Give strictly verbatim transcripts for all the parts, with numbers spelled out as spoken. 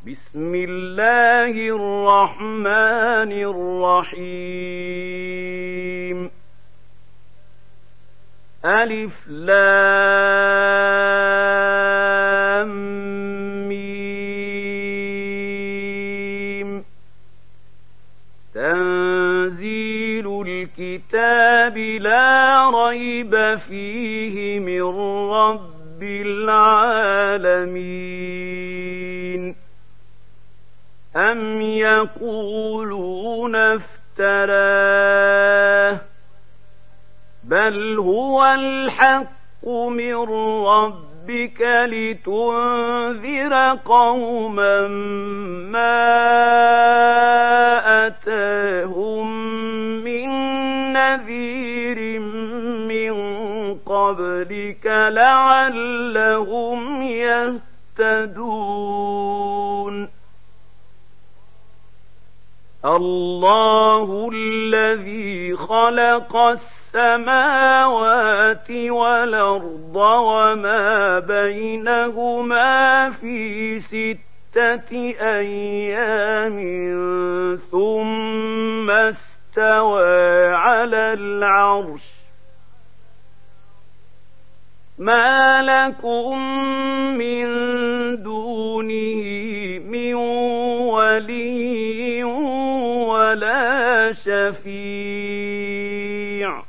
بسم الله الرحمن الرحيم ألف لام ميم تنزيل الكتاب لا ريب فيه من رب العالمين أم يقولون افتراه بل هو الحق من ربك لتنذر قوما ما أتاهم من نذير من قبلك لعلهم يهتدون الله الذي خلق السماوات والأرض وما بينهما في ستة أيام ثم استوى على العرش ما لكم من دونه من ولي ولا شفيع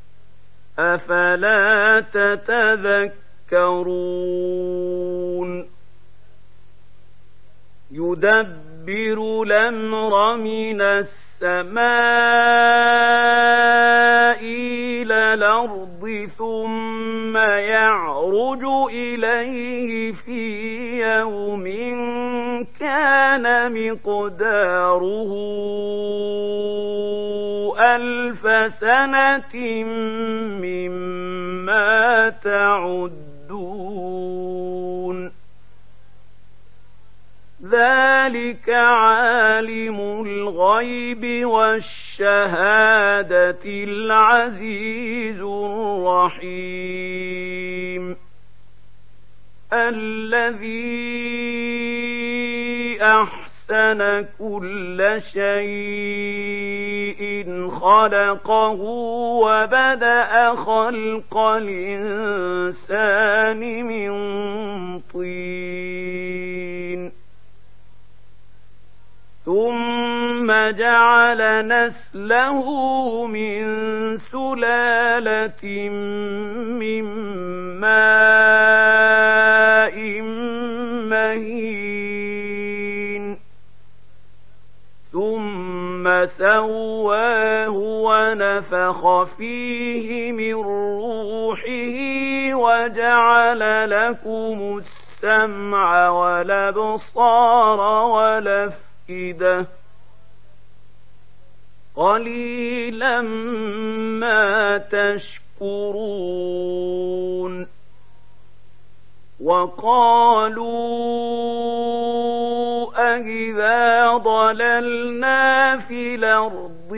أفلا تتذكرون يدبر الأمر من السماء إلى الأرض ثم يعرج إليه في يوم كان مقداره ألف سنة مما تعدون ذلك عالم الغيب والشهادة العزيز الرحيم الذي أحسن كل شيء خلقه وبدأ خلق الإنسان من طين ثم جعل نسله من سلالة من ماء مهين ثم سواه ونفخ فيه من روحه وجعل لكم السمع والأبصار والأفئدة قليلا ما تشكرون وقالوا أإذا ضللنا في الأرض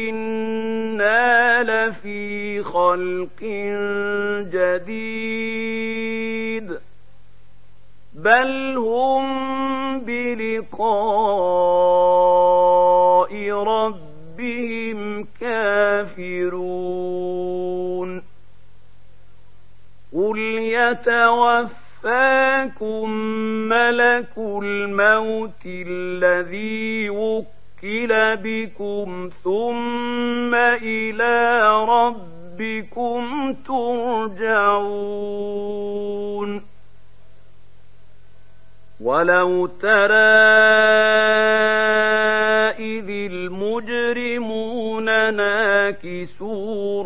إنا لفي خلق جديد بل هم بلقاء ربهم كافرون قل يتوفاكم ملك الموت الذي وكل بكم ثم إلى ربكم ترجعون ولو ترى إذ المجرمون ناكسوا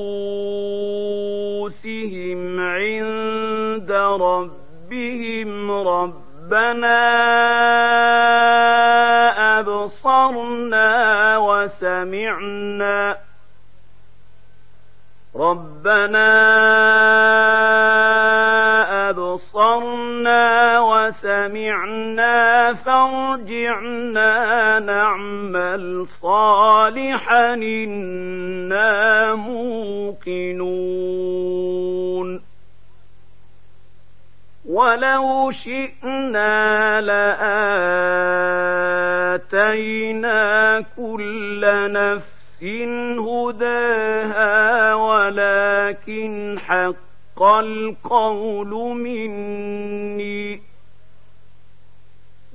رؤوسهم عند ربهم ربنا أبصرنا وسمعنا ربنا أبصرنا وسمعنا فارجعنا نعمل صالحا إنا موقنون ولو شئنا لآتينا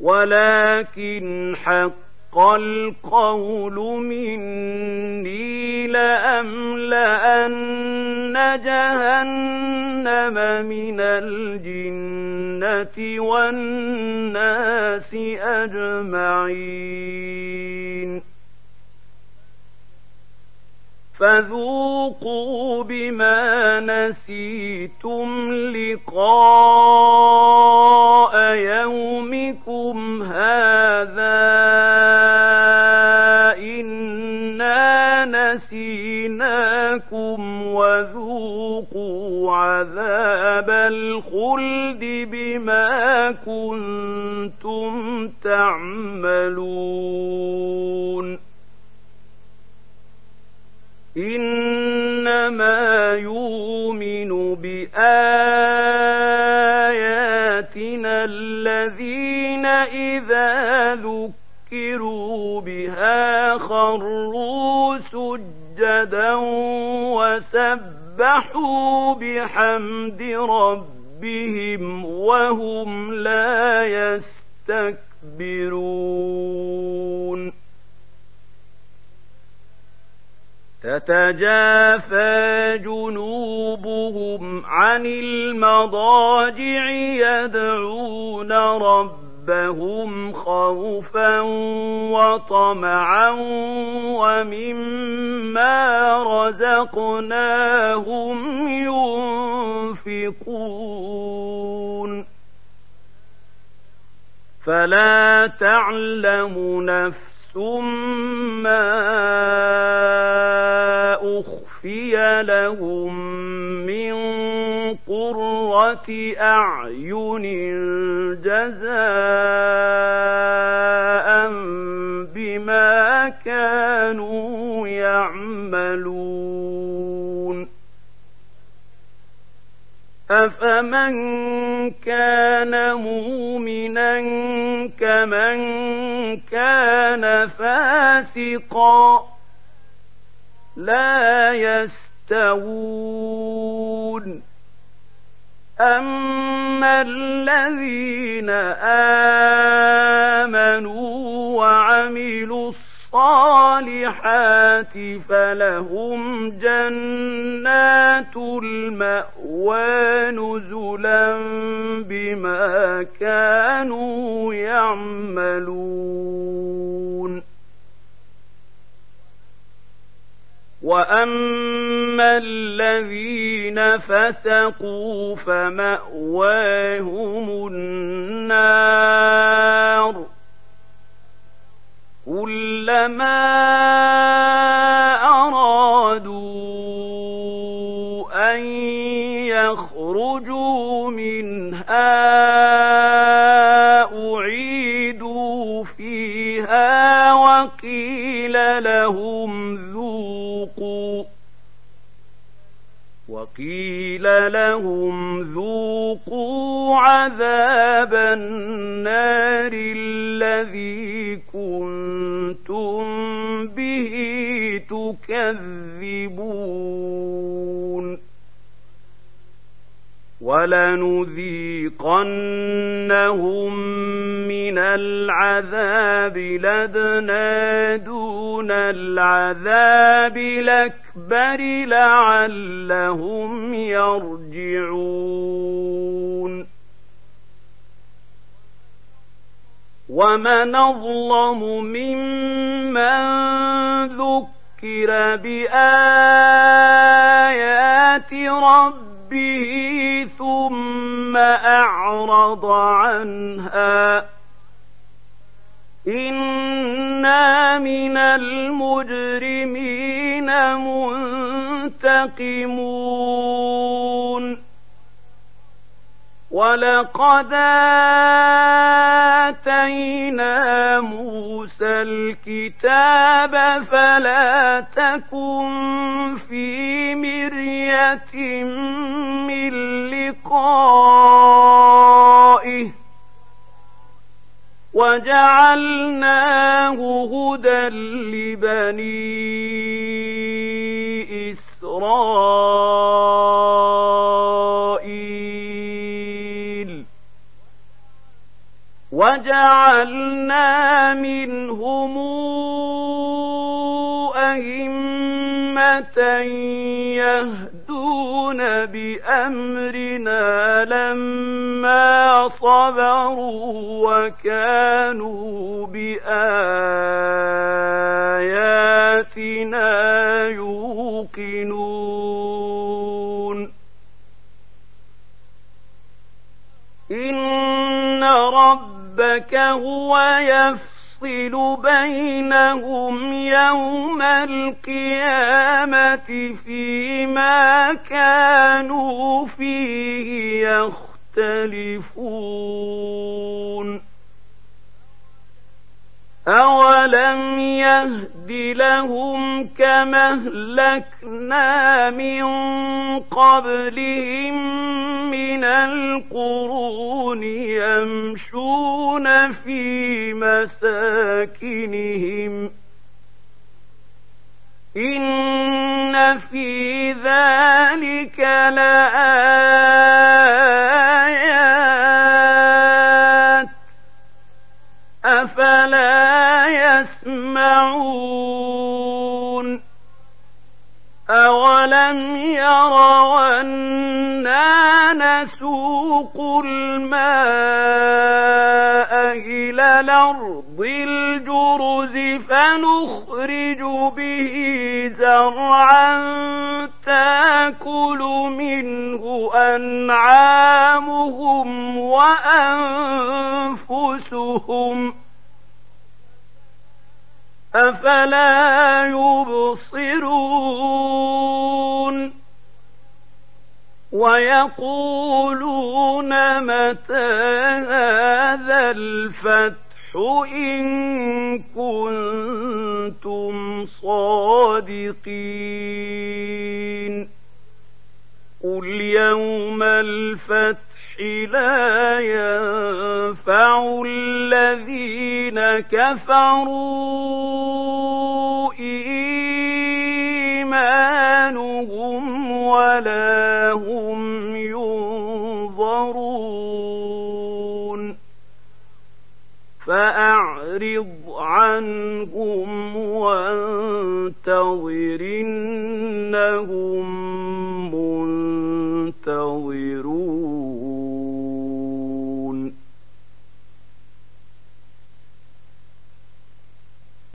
ولكن حق القول مني لأملأن جهنم من الجنة والناس أجمعين فذوقوا بما نسيتم لقاء يومكم هذا إنا نسيناكم وذوقوا عذاب الخلد بما كنتم تعملون إنما يؤمن بآياتنا الذين إذا ذكروا بها خروا سجدا وسبحوا بحمد ربهم وهم لا يستكبرون تتجافى جنوبهم عن المضاجع يدعون ربهم خوفا وطمعا ومما رزقناهم ينفقون فلا تعلم نفس ما أخفي لهم من قرة أعين جزاء بما كانوا يعملون أفمن كان مؤمنا كمن كان فاسقا لا يستوون أما الذين آمنوا وعملوا الصالحات فلهم جنات المأوى نزلا بما كانوا يعملون وأما الذين فسقوا فمأواهم النار كلما أرادوا أن يخرجوا منها أعيدوا فيها وقيل لهم ذوقوا وقيل لهم ذوقوا عذاب النار الذي كنتم به تكذبون ولنذيقنهم من العذاب الأدنى دون العذاب الأكبر لعلهم يرجعون ومن أظلم ممن ذكر بآيات ربه به ثم أعرض عنها إنا من المجرمين منتقمون ولقد آتينا موسى الكتاب فلا تكن في مرية من لقائه وجعلناه هدى لبني إسرائيل. وجعلنا منهم أئمة يهدون بأمرنا لما صبروا وكانوا بآياتنا يوقنون إن ربك هو يفصل بينهم يوم القيامة فيما كانوا فيه يختلفون أولم يهد لهم كما أهلكنا من قبلهم من القرون يمشون في مساكنهم إن في ذلك لآيات أفلا يسمعون أولم يروا أنا نسوق الماء إلى الأرض الجرز فنخرج به زرعا تأكل منه أنعامهم وأنفسهم أفلا يبصرون ويقولون متى هذا الفتح إن كنتم صادقين قل يوم الفتح لا ينفع الذين كفروا إيمانهم ولا هم ينظرون فأعرض عنهم وانتظر إنهم منتظرون